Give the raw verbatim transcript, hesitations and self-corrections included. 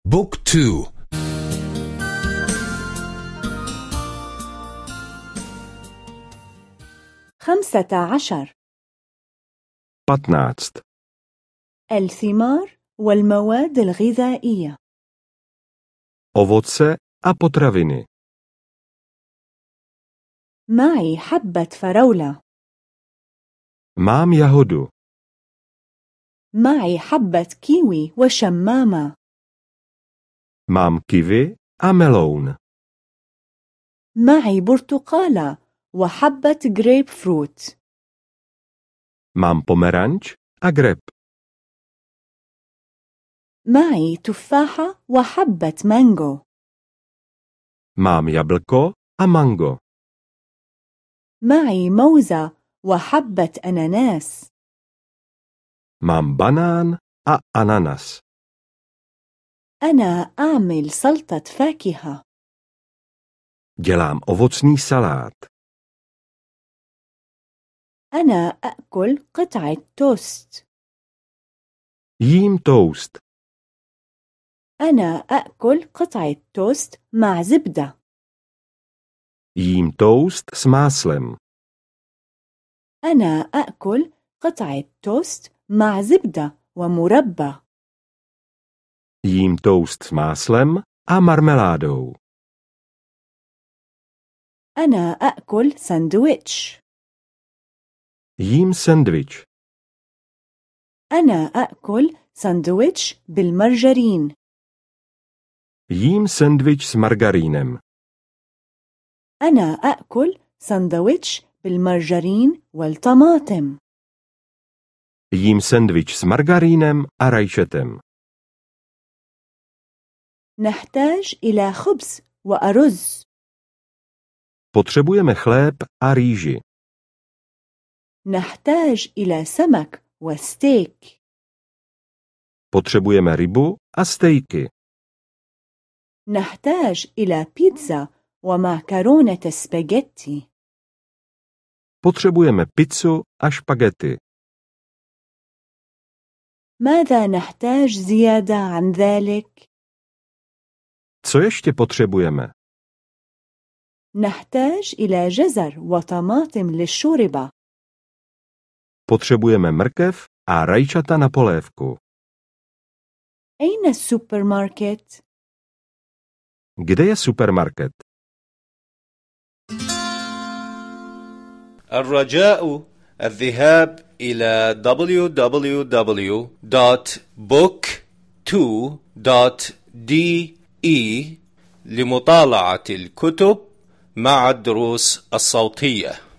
بوك تو. خمسة عشر. patnáct. الثمار والمواد الغذائية. Ovoce a potraviny. معي حبة فراولة. Mám jahodu. معي حبة كيوي وشمامة. Mám kiwi a meloun. معي برتقالة وحبة جريب فروت. Mám pomeranč a greb. معي تفاحة وحبة مانجو. Mám jablko a mango. معي موزة وحبة أناناس. Mám banán a ananas. أنا أعمل سلطة فاكهة. Dělám ovocný salát. أنا أأكل قطعة توست. Jím toast. أنا أأكل قطعة توست مع زبدة. Jím toast s máslem. أنا أأكل قطعة توست مع زبدة ومربى. Jím toast s máslem a marmeládou. أنا أأكل ساندويتش. Jím sendvič. أنا أأكل ساندويتش بالمرجرين. Jím sendvič s margarínem. أنا أأكل ساندويتش بالمرجرين والطماطم. Jím sendvič s margarínem a rajčetem. نحتاج إلى خبز وأرز. Potřebujeme chléb a rýži. نحتاج إلى سمك وستيك. Potřebujeme rybu a stejky. نحتاج إلى بيتزا ومعكرونة سباجيتي. Potřebujeme pizzu a špagety. ماذا نحتاج زيادة عن ذلك؟ Co ještě potřebujeme? نحتاج إلى جزر وطماطم للشوربة. Potřebujeme mrkev a rajčata na polévku. أين السوبر ماركت؟ Kde je supermarket? الرجاء الذهاب إلى دبليو دبليو دبليو دوت بوك تو دوت دي إي لمطالعة الكتب مع الدروس الصوتية.